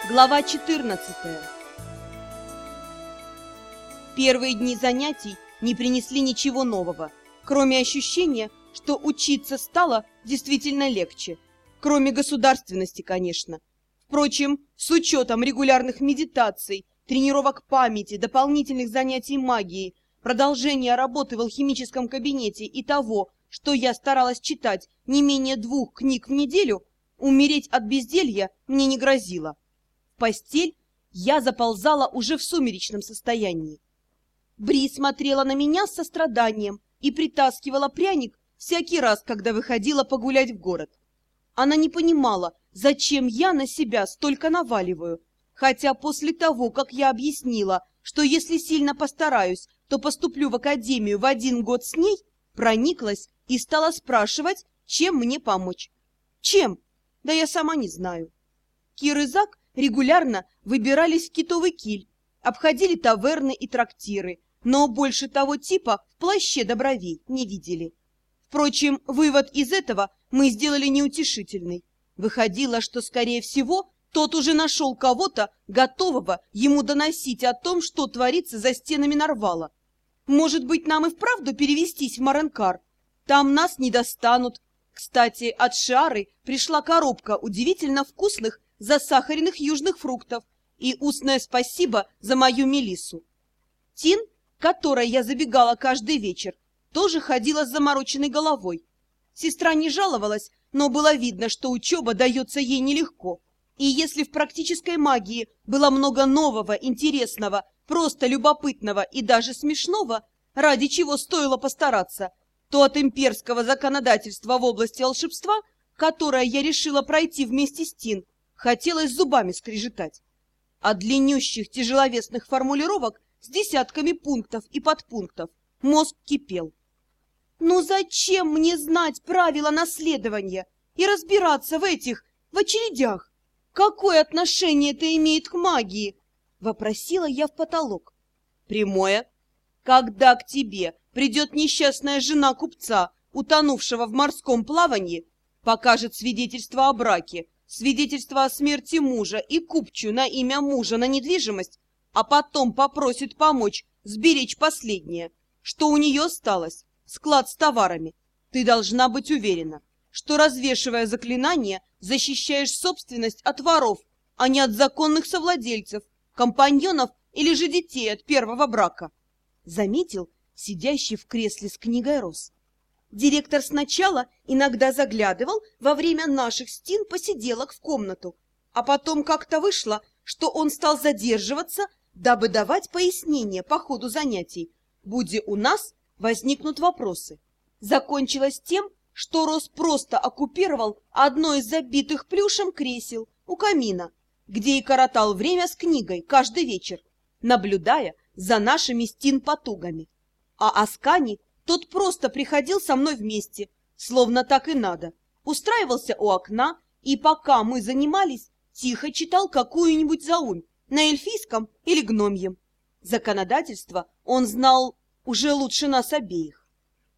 Глава 14. Первые дни занятий не принесли ничего нового, кроме ощущения, что учиться стало действительно легче. Кроме государственности, конечно. Впрочем, с учетом регулярных медитаций, тренировок памяти, дополнительных занятий магией, продолжения работы в алхимическом кабинете и того, что я старалась читать не менее 2 книг в неделю, умереть от безделья мне не грозило. В постель я заползала уже в сумеречном состоянии. Бри смотрела на меня с состраданием и притаскивала пряник всякий раз, когда выходила погулять в город. Она не понимала, зачем я на себя столько наваливаю, хотя после того, как я объяснила, что если сильно постараюсь, то поступлю в академию в 1 год с ней, прониклась и стала спрашивать, чем мне помочь. Чем? Да я сама не знаю. Кир и Зак регулярно выбирались в Китовый киль, обходили таверны и трактиры, но больше того типа в плаще до бровей не видели. Впрочем, вывод из этого мы сделали неутешительный. Выходило, что, скорее всего, тот уже нашел кого-то, готового ему доносить о том, что творится за стенами Нарвала. Может быть, нам и вправду перевестись в Маренкар? Там нас не достанут. Кстати, от Шиары пришла коробка удивительно вкусных засахаренных южных фруктов и устное спасибо за мою Мелиссу. Тин, к которой я забегала каждый вечер, тоже ходила с замороченной головой. Сестра не жаловалась, но было видно, что учеба дается ей нелегко. И если в практической магии было много нового, интересного, просто любопытного и даже смешного, ради чего стоило постараться, то от имперского законодательства в области волшебства, которое я решила пройти вместе с Тин, хотелось зубами скрежетать. От длиннющих тяжеловесных формулировок с десятками пунктов и подпунктов мозг кипел. Ну зачем мне знать правила наследования и разбираться в очередях? Какое отношение это имеет к магии? Вопросила я в потолок. Прямое. Когда к тебе придет несчастная жена купца, утонувшего в морском плавании, покажет свидетельство о браке, свидетельство о смерти мужа и купчу на имя мужа на недвижимость, а потом попросит помочь сберечь последнее, что у нее осталось, склад с товарами, ты должна быть уверена, что, развешивая заклинание, защищаешь собственность от воров, а не от законных совладельцев, компаньонов или же детей от первого брака. Заметил сидящий в кресле с книгой Рос. Директор сначала иногда заглядывал во время наших посиделок в комнату, а потом как-то вышло, что он стал задерживаться, дабы давать пояснения по ходу занятий, будь у нас возникнут вопросы. Закончилось тем, что Рос просто оккупировал одно из забитых плюшем кресел у камина, где и коротал время с книгой каждый вечер, наблюдая за нашими потугами. А Аскани тот просто приходил со мной вместе, словно так и надо, устраивался у окна и, пока мы занимались, тихо читал какую-нибудь заумь на эльфийском или гномьем. Законодательство он знал уже лучше нас обеих.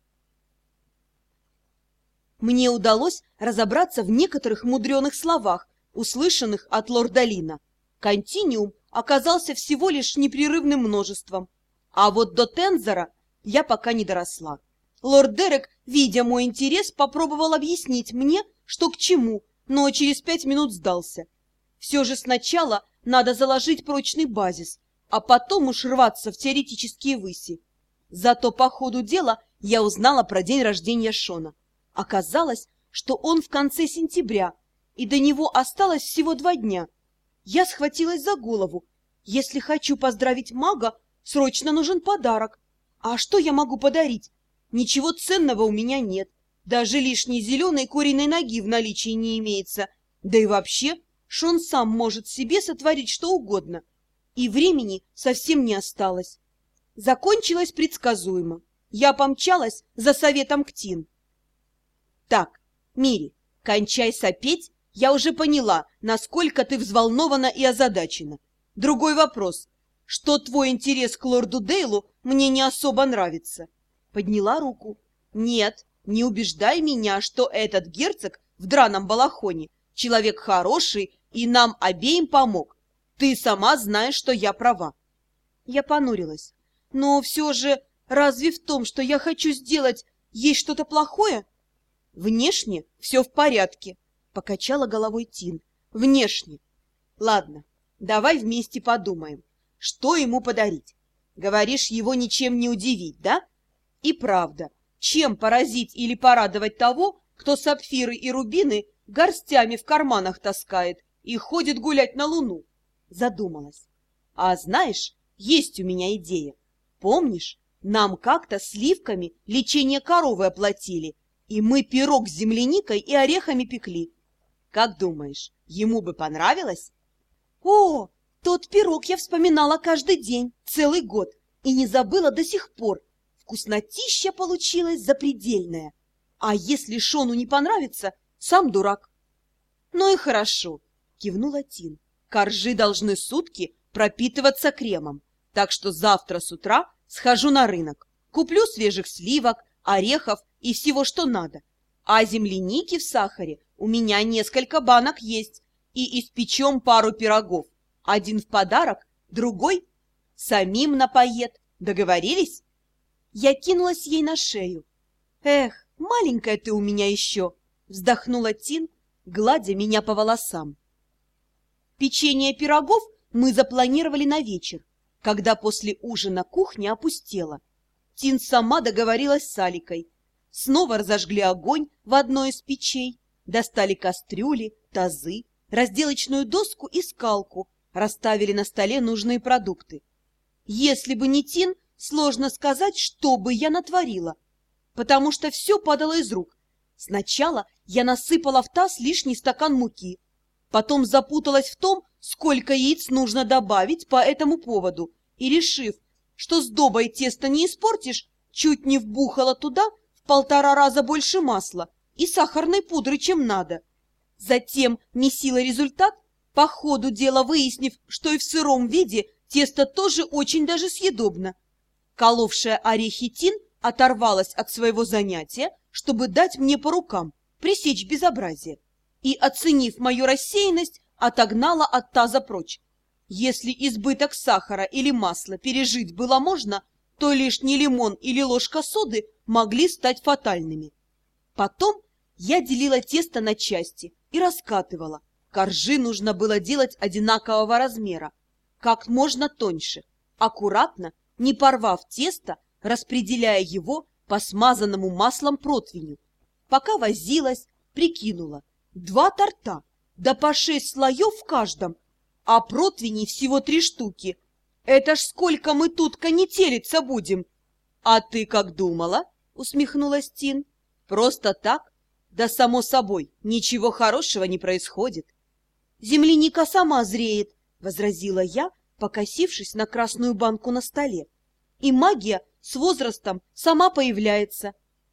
Мне удалось разобраться в некоторых мудреных словах, услышанных от лорда Лина. Континиум оказался всего лишь непрерывным множеством, а вот до Тензора я пока не доросла. Лорд Дерек, видя мой интерес, попробовал объяснить мне, что к чему, но через 5 минут сдался. Все же сначала надо заложить прочный базис, а потом уж рваться в теоретические выси. Зато по ходу дела я узнала про день рождения Шона. Оказалось, что он в конце сентября, и до него осталось всего 2 дня. Я схватилась за голову. Если хочу поздравить мага, срочно нужен подарок. А что я могу подарить? Ничего ценного у меня нет. Даже лишней зеленой куриной ноги в наличии не имеется. Да и вообще, Шон сам может себе сотворить что угодно. И времени совсем не осталось. Закончилось предсказуемо. Я помчалась за советом к Тин. Так, Мири, кончай сопеть. Я уже поняла, насколько ты взволнована и озадачена. Другой вопрос. Что твой интерес к лорду Дейлу мне не особо нравится. Подняла руку. Нет, не убеждай меня, что этот герцог в драном балахоне человек хороший и нам обеим помог. Ты сама знаешь, что я права. Я понурилась. Но все же, разве в том, что я хочу сделать, есть что-то плохое? Внешне все в порядке, покачала головой Тин. Внешне. Ладно, давай вместе подумаем, что ему подарить. Говоришь, его ничем не удивить, да? И правда, чем поразить или порадовать того, кто сапфиры и рубины горстями в карманах таскает и ходит гулять на Луну? Задумалась. А знаешь, есть у меня идея. Помнишь, нам как-то сливками лечение коровы оплатили, и мы пирог с земляникой и орехами пекли. Как думаешь, ему бы понравилось? О, тот пирог я вспоминала каждый день, целый год, и не забыла до сих пор. Вкуснотища получилась запредельная. А если Шону не понравится, сам дурак. Ну и хорошо, кивнула Тин. Коржи должны сутки пропитываться кремом, так что завтра с утра схожу на рынок, куплю свежих сливок, орехов и всего, что надо. А земляники в сахаре у меня несколько банок есть, и испечем пару пирогов. Один в подарок, другой самим напоед. Договорились? Я кинулась ей на шею. Эх, маленькая ты у меня еще, вздохнула Тин, гладя меня по волосам. Печенье пирогов мы запланировали на вечер, когда после ужина кухня опустела. Тин сама договорилась с Аликой. Снова разожгли огонь в одной из печей, достали кастрюли, тазы, разделочную доску и скалку, расставили на столе нужные продукты. Если бы не Тин, сложно сказать, что бы я натворила, потому что все падало из рук. Сначала я насыпала в таз лишний стакан муки, потом запуталась в том, сколько яиц нужно добавить по этому поводу, и, решив, что сдобой тесто не испортишь, чуть не вбухала туда в 1,5 раза больше масла и сахарной пудры, чем надо. Затем месила результат, по ходу дела выяснив, что и в сыром виде тесто тоже очень даже съедобно. Коловшая орехи Тин оторвалась от своего занятия, чтобы дать мне по рукам, пресечь безобразие, и, оценив мою рассеянность, отогнала от таза прочь. Если избыток сахара или масла пережить было можно, то лишний лимон или ложка соды могли стать фатальными. Потом я делила тесто на части и раскатывала. Коржи нужно было делать одинакового размера, как можно тоньше, аккуратно, не порвав тесто, распределяя его по смазанному маслом противню. Пока возилась, прикинула: 2 торта, да по 6 слоев в каждом, а противней всего 3 штуки. Это ж сколько мы тут конетелиться будем! А ты как думала? Усмехнулась Тин. Просто так? Да само собой, ничего хорошего не происходит. Земляника сама зреет, возразила я, покосившись на красную банку на столе. И магия с возрастом сама появляется.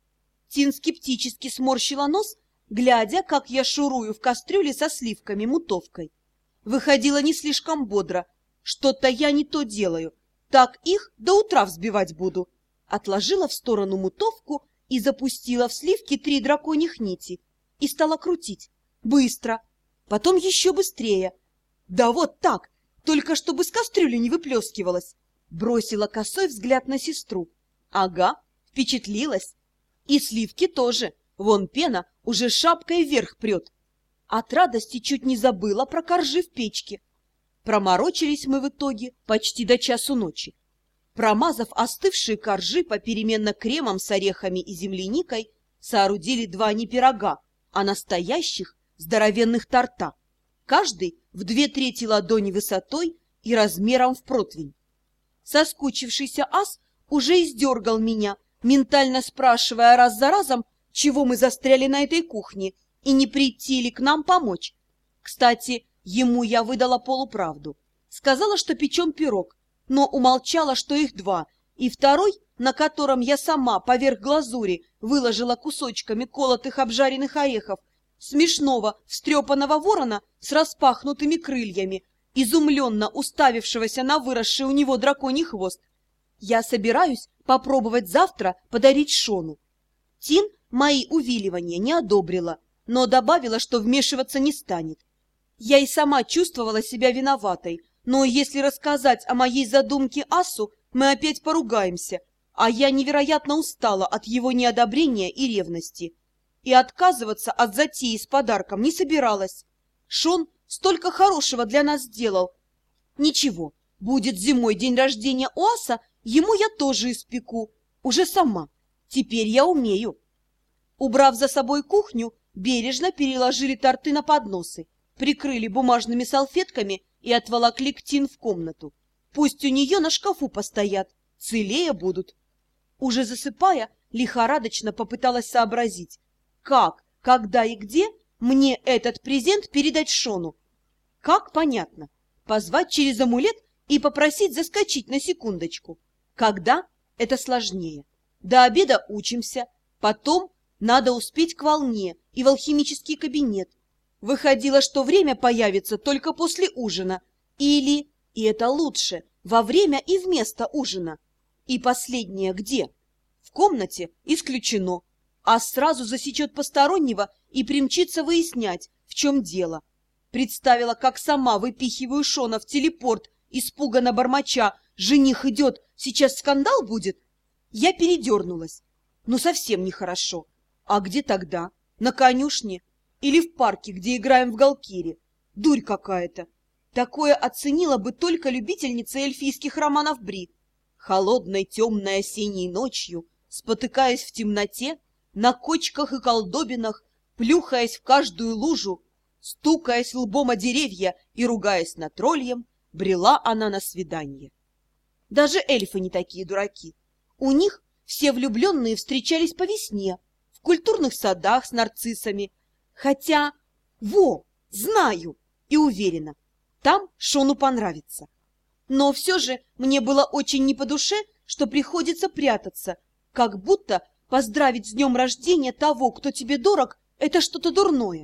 Тин скептически сморщила нос, глядя, как я шурую в кастрюле со сливками-мутовкой. Выходило не слишком бодро. Что-то я не то делаю. Так их до утра взбивать буду. Отложила в сторону мутовку и запустила в сливки 3 драконьих нити. И стала крутить. Быстро. Потом еще быстрее. Да вот так, только чтобы с кастрюли не выплескивалось. Бросила косой взгляд на сестру. Ага, впечатлилась. И сливки тоже. Вон пена уже шапкой вверх прет. От радости чуть не забыла про коржи в печке. Проморочились мы в итоге почти до часу ночи. Промазав остывшие коржи попеременно кремом с орехами и земляникой, соорудили 2 не пирога, а настоящих здоровенных торта, каждый в 2/3 ладони высотой и размером в противень. Соскучившийся ас уже издергал меня, ментально спрашивая раз за разом, чего мы застряли на этой кухне и не прийти ли к нам помочь. Кстати, ему я выдала полуправду. Сказала, что печем пирог, но умолчала, что их 2, и второй, на котором я сама поверх глазури выложила кусочками колотых обжаренных орехов, смешного встрепанного ворона с распахнутыми крыльями, изумленно уставившегося на выросший у него драконий хвост. Я собираюсь попробовать завтра подарить Шону. Тин мои увиливания не одобрила, но добавила, что вмешиваться не станет. Я и сама чувствовала себя виноватой, Но если рассказать о моей задумке Асу, мы опять поругаемся, а я невероятно устала от его неодобрения и ревности. И отказываться от затеи с подарком не собиралась. Шон столько хорошего для нас сделал. Ничего, будет зимой день рождения у Аса, ему я тоже испеку. Уже сама. Теперь я умею. Убрав за собой кухню, бережно переложили торты на подносы, прикрыли бумажными салфетками и отволокли к Тин в комнату. Пусть у нее на шкафу постоят, целее будут. Уже засыпая, лихорадочно попыталась сообразить, как, когда и где мне этот презент передать Шону. Как, понятно. Позвать через амулет и попросить заскочить на секундочку. Когда? Это сложнее. До обеда учимся, потом надо успеть к волне и в алхимический кабинет. Выходило, что время появится только после ужина. Или, и это лучше, во время и вместо ужина. И последнее где? В комнате исключено. А сразу засечет постороннего и примчится выяснять, в чем дело. Представила, как сама выпихиваю Шона в телепорт, испуганно бормоча: «Жених идет, сейчас скандал будет!» Я передернулась. Ну, совсем нехорошо. А где тогда? На конюшне? Или в парке, где играем в галкире? Дурь какая-то. Такое оценила бы только любительница эльфийских романов Бри. Холодной темной осенней ночью, спотыкаясь в темноте, на кочках и колдобинах, плюхаясь в каждую лужу, стукаясь лбом о деревья и ругаясь над троллем, брела она на свидание. Даже эльфы не такие дураки. У них все влюбленные встречались по весне, в культурных садах с нарциссами. Хотя, знаю и уверена, там Шону понравится. Но все же мне было очень не по душе, что приходится прятаться, как будто поздравить с днем рождения того, кто тебе дорог, это что-то дурное.